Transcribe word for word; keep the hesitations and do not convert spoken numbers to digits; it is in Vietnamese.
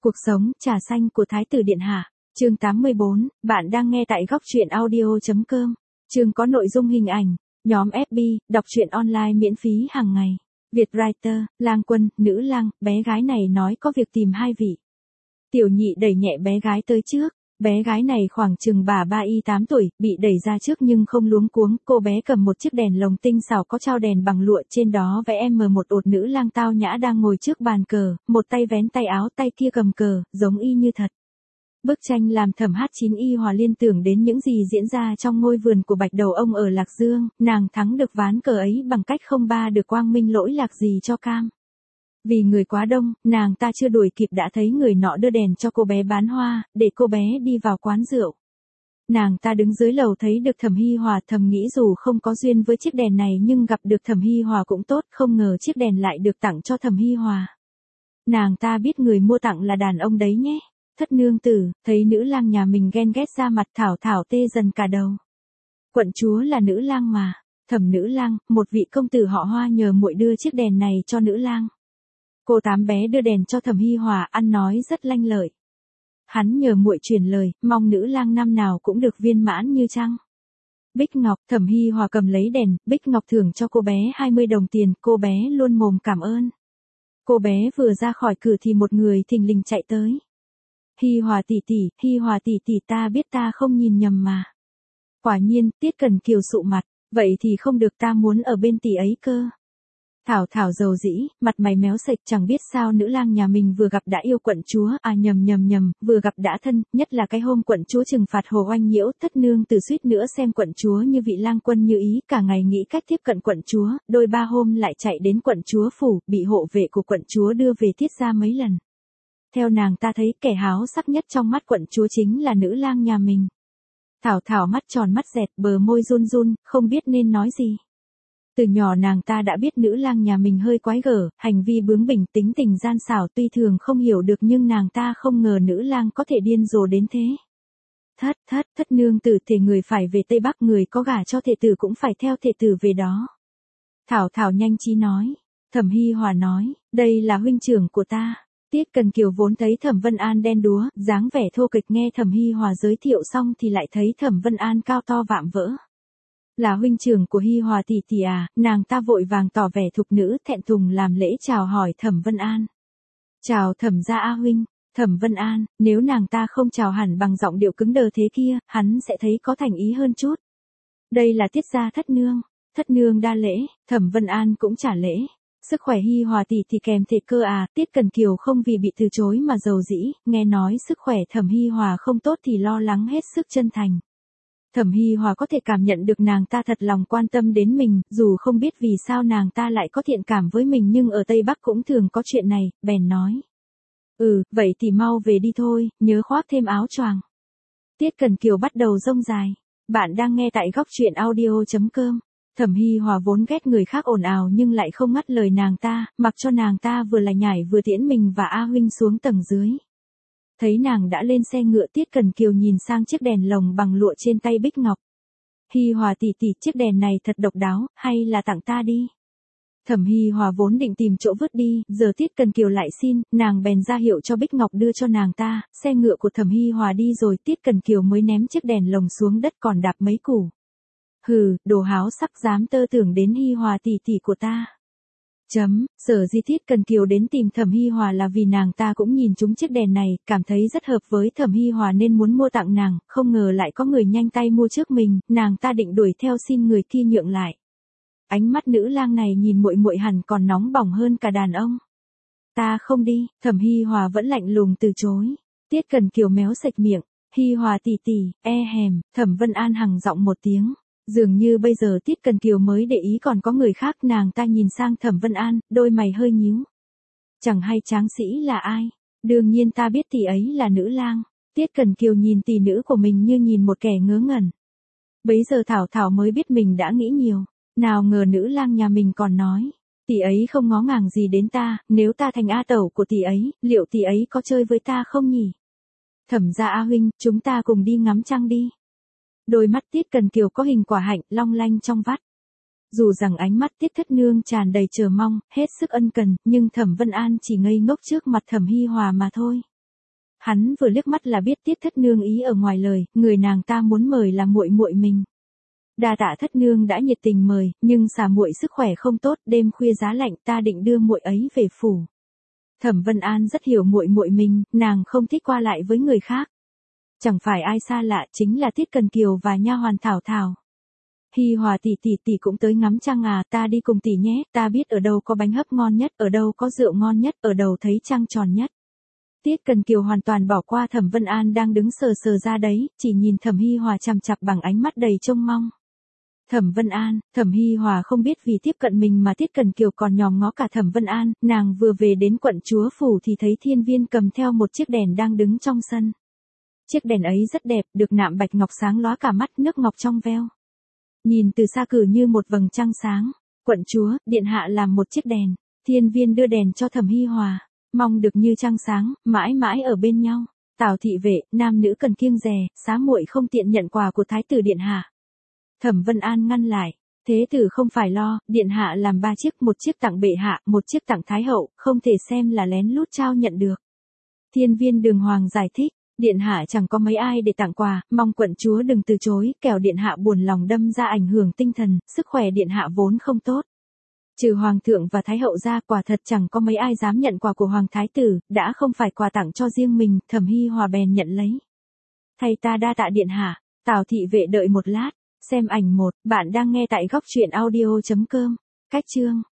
Cuộc sống, trà xanh của Thái tử Điện Hạ. Chương tám mươi bốn, bạn đang nghe tại góc truyện audio.com. Chương có nội dung hình ảnh. Nhóm ép bê, đọc truyện online miễn phí hàng ngày. Việt Writer, lang quân, nữ lang, bé gái này nói có việc tìm hai vị. Tiểu nhị đẩy nhẹ bé gái tới trước. Bé gái này khoảng chừng bà ba y tám tuổi, bị đẩy ra trước nhưng không luống cuống. Cô bé cầm một chiếc đèn lồng tinh xảo có trao đèn bằng lụa, trên đó vẽ em một ột nữ lang tao nhã đang ngồi trước bàn cờ, một tay vén tay áo, tay kia cầm cờ, giống y như thật. Bức tranh làm Thẩm Hát Chín Y Hòa liên tưởng đến những gì diễn ra trong ngôi vườn của Bạch Đầu Ông ở Lạc Dương, nàng thắng được ván cờ ấy bằng cách không ba được quang minh lỗi lạc gì cho cam. Vì người quá đông, nàng ta chưa đuổi kịp đã thấy người nọ đưa đèn cho cô bé bán hoa, để cô bé đi vào quán rượu. Nàng ta đứng dưới lầu thấy được Thẩm Hi Hòa, thầm nghĩ dù không có duyên với chiếc đèn này nhưng gặp được Thẩm Hi Hòa cũng tốt, không ngờ chiếc đèn lại được tặng cho Thẩm Hi Hòa. Nàng ta biết người mua tặng là đàn ông đấy nhé. Thất nương tử, thấy nữ lang nhà mình ghen ghét ra mặt thảo thảo tê dần cả đầu. Quận chúa là nữ lang mà. Thẩm nữ lang, một vị công tử họ Hoa nhờ muội đưa chiếc đèn này cho nữ lang. Cô tám bé đưa đèn cho Thẩm Hi Hòa, ăn nói rất lanh lợi. Hắn nhờ muội truyền lời, mong nữ lang năm nào cũng được viên mãn như trăng. Bích Ngọc, Thẩm Hi Hòa cầm lấy đèn, Bích Ngọc thưởng cho cô bé hai mươi đồng tiền, cô bé luôn mồm cảm ơn. Cô bé vừa ra khỏi cửa thì một người thình lình chạy tới. Hi Hòa tỷ tỷ, Hi Hòa tỷ tỷ, ta biết ta không nhìn nhầm mà. Quả nhiên, Tiết Cần Kiều sụ mặt, vậy thì không được, ta muốn ở bên tỷ ấy cơ. Thảo thảo dầu dĩ, mặt mày méo sệch, chẳng biết sao nữ lang nhà mình vừa gặp đã yêu quận chúa, à nhầm nhầm nhầm, vừa gặp đã thân, nhất là cái hôm quận chúa trừng phạt Hồ Oanh Nhiễu, thất nương từ suýt nữa xem quận chúa như vị lang quân như ý, cả ngày nghĩ cách tiếp cận quận chúa, đôi ba hôm lại chạy đến quận chúa phủ, bị hộ vệ của quận chúa đưa về tiết ra mấy lần. Theo nàng ta thấy kẻ háo sắc nhất trong mắt quận chúa chính là nữ lang nhà mình. Thảo thảo mắt tròn mắt dẹt, bờ môi run run, không biết nên nói gì. Từ nhỏ nàng ta đã biết nữ lang nhà mình hơi quái gở, hành vi bướng bỉnh, tính tình gian xảo, tuy thường không hiểu được nhưng nàng ta không ngờ nữ lang có thể điên rồ đến thế. Thất thất thất nương tử, thể người phải về Tây Bắc, người có gả cho thể tử cũng phải theo thể tử về đó. Thảo thảo nhanh trí nói. Thẩm Hi Hòa nói, đây là huynh trưởng của ta. Tiết Cần Kiều vốn thấy Thẩm Vân An đen đúa, dáng vẻ thô kịch, nghe Thẩm Hi Hòa giới thiệu xong thì lại thấy Thẩm Vân An cao to vạm vỡ. Là huynh trưởng của Hi Hòa tỷ tỷ à, nàng ta vội vàng tỏ vẻ thục nữ, thẹn thùng làm lễ chào hỏi Thẩm Vân An. Chào Thẩm gia A huynh. Thẩm Vân An, nếu nàng ta không chào hẳn bằng giọng điệu cứng đờ thế kia, hắn sẽ thấy có thành ý hơn chút. Đây là Tiết gia thất nương. Thất nương đa lễ, Thẩm Vân An cũng trả lễ. Sức khỏe Hi Hòa tỷ thì kèm thể cơ à, Tiết Cần Kiều không vì bị từ chối mà dầu dĩ, nghe nói sức khỏe Thẩm Hi Hòa không tốt thì lo lắng hết sức chân thành. Thẩm Hi Hòa có thể cảm nhận được nàng ta thật lòng quan tâm đến mình, dù không biết vì sao nàng ta lại có thiện cảm với mình nhưng ở Tây Bắc cũng thường có chuyện này, bèn nói. Ừ, vậy thì mau về đi thôi, nhớ khoác thêm áo choàng. Tiết Cần Kiều bắt đầu rông dài. Bạn đang nghe tại góc truyện audio.com. Thẩm Hi Hòa vốn ghét người khác ồn ào nhưng lại không ngắt lời nàng ta, mặc cho nàng ta vừa lại nhảy vừa tiễn mình và A huynh xuống tầng dưới. Thấy nàng đã lên xe ngựa, Tiết Cần Kiều nhìn sang chiếc đèn lồng bằng lụa trên tay Bích Ngọc. Hi Hòa tỷ tỷ, chiếc đèn này thật độc đáo, hay là tặng ta đi. Thẩm Hi Hòa vốn định tìm chỗ vứt đi, giờ Tiết Cần Kiều lại xin, nàng bèn ra hiệu cho Bích Ngọc đưa cho nàng ta, xe ngựa của Thẩm Hi Hòa đi rồi Tiết Cần Kiều mới ném chiếc đèn lồng xuống đất còn đạp mấy củ. Hừ, đồ háo sắc dám tơ tưởng đến Hi Hòa tỷ tỷ của ta. Chấm, sở di Tiết Cần Kiều đến tìm Thẩm Hi Hòa là vì nàng ta cũng nhìn trúng chiếc đèn này, cảm thấy rất hợp với Thẩm Hi Hòa nên muốn mua tặng nàng, không ngờ lại có người nhanh tay mua trước mình, nàng ta định đuổi theo xin người kia nhượng lại. Ánh mắt nữ lang này nhìn muội muội hẳn còn nóng bỏng hơn cả đàn ông. Ta không đi, Thẩm Hi Hòa vẫn lạnh lùng từ chối. Tiết Cần Kiều méo sạch miệng, Hi Hòa tỷ tỷ, e hèm, Thẩm Vân An hằng giọng một tiếng. Dường như bây giờ Tiết Cần Kiều mới để ý còn có người khác, nàng ta nhìn sang Thẩm Vân An, đôi mày hơi nhíu. Chẳng hay tráng sĩ là ai? Đương nhiên ta biết tỷ ấy là nữ lang. Tiết Cần Kiều nhìn tỷ nữ của mình như nhìn một kẻ ngớ ngẩn. Bấy giờ Thảo Thảo mới biết mình đã nghĩ nhiều. Nào ngờ nữ lang nhà mình còn nói. Tỷ ấy không ngó ngàng gì đến ta, nếu ta thành A tẩu của tỷ ấy, liệu tỷ ấy có chơi với ta không nhỉ? Thẩm gia A huynh, chúng ta cùng đi ngắm trăng đi. Đôi mắt Tiết Cần Kiều có hình quả hạnh, long lanh trong vắt. Dù rằng ánh mắt Tiết thất nương tràn đầy chờ mong, hết sức ân cần, nhưng Thẩm Vân An chỉ ngây ngốc trước mặt Thẩm Hi Hòa mà thôi. Hắn vừa liếc mắt là biết Tiết thất nương ý ở ngoài lời, người nàng ta muốn mời là muội muội mình. Đa tạ thất nương đã nhiệt tình mời, nhưng xà muội sức khỏe không tốt, đêm khuya giá lạnh ta định đưa muội ấy về phủ. Thẩm Vân An rất hiểu muội muội mình, nàng không thích qua lại với người khác. Chẳng phải ai xa lạ, chính là Tiết Cần Kiều và nha hoàn Thảo Thảo. Hi Hòa tỷ tỷ tỷ cũng tới ngắm trăng à, ta đi cùng tỷ nhé, ta biết ở đâu có bánh hấp ngon nhất, ở đâu có rượu ngon nhất, ở đâu thấy trăng tròn nhất. Tiết Cần Kiều hoàn toàn bỏ qua Thẩm Vân An đang đứng sờ sờ ra đấy, chỉ nhìn Thẩm Hi Hòa chằm chằm bằng ánh mắt đầy trông mong. Thẩm Vân An, Thẩm Hi Hòa không biết vì tiếp cận mình mà Tiết Cần Kiều còn nhòm ngó cả Thẩm Vân An, nàng vừa về đến quận chúa phủ thì thấy Thiên Viên cầm theo một chiếc đèn đang đứng trong sân. Chiếc đèn ấy rất đẹp, được nạm bạch ngọc sáng lóa cả mắt, nước ngọc trong veo. Nhìn từ xa cử như một vầng trăng sáng. Quận chúa, điện hạ làm một chiếc đèn. Thiên Viên đưa đèn cho Thẩm Hi Hòa, mong được như trăng sáng, mãi mãi ở bên nhau. Tào thị vệ, nam nữ cần kiêng dè, xá muội không tiện nhận quà của thái tử điện hạ. Thẩm Vân An ngăn lại, thế tử không phải lo, điện hạ làm ba chiếc, một chiếc tặng bệ hạ, một chiếc tặng thái hậu, không thể xem là lén lút trao nhận được. Thiên Viên đường hoàng giải thích, điện hạ chẳng có mấy ai để tặng quà, mong quận chúa đừng từ chối, kẻo điện hạ buồn lòng đâm ra ảnh hưởng tinh thần, sức khỏe điện hạ vốn không tốt. Trừ hoàng thượng và thái hậu ra, quả thật chẳng có mấy ai dám nhận quà của hoàng thái tử, đã không phải quà tặng cho riêng mình, Thẩm Hi Hòa bèn nhận lấy. Thầy ta đa tạ điện hạ. Tào thị vệ đợi một lát, xem ảnh một, bạn đang nghe tại góc truyện audio chấm com. Cách chương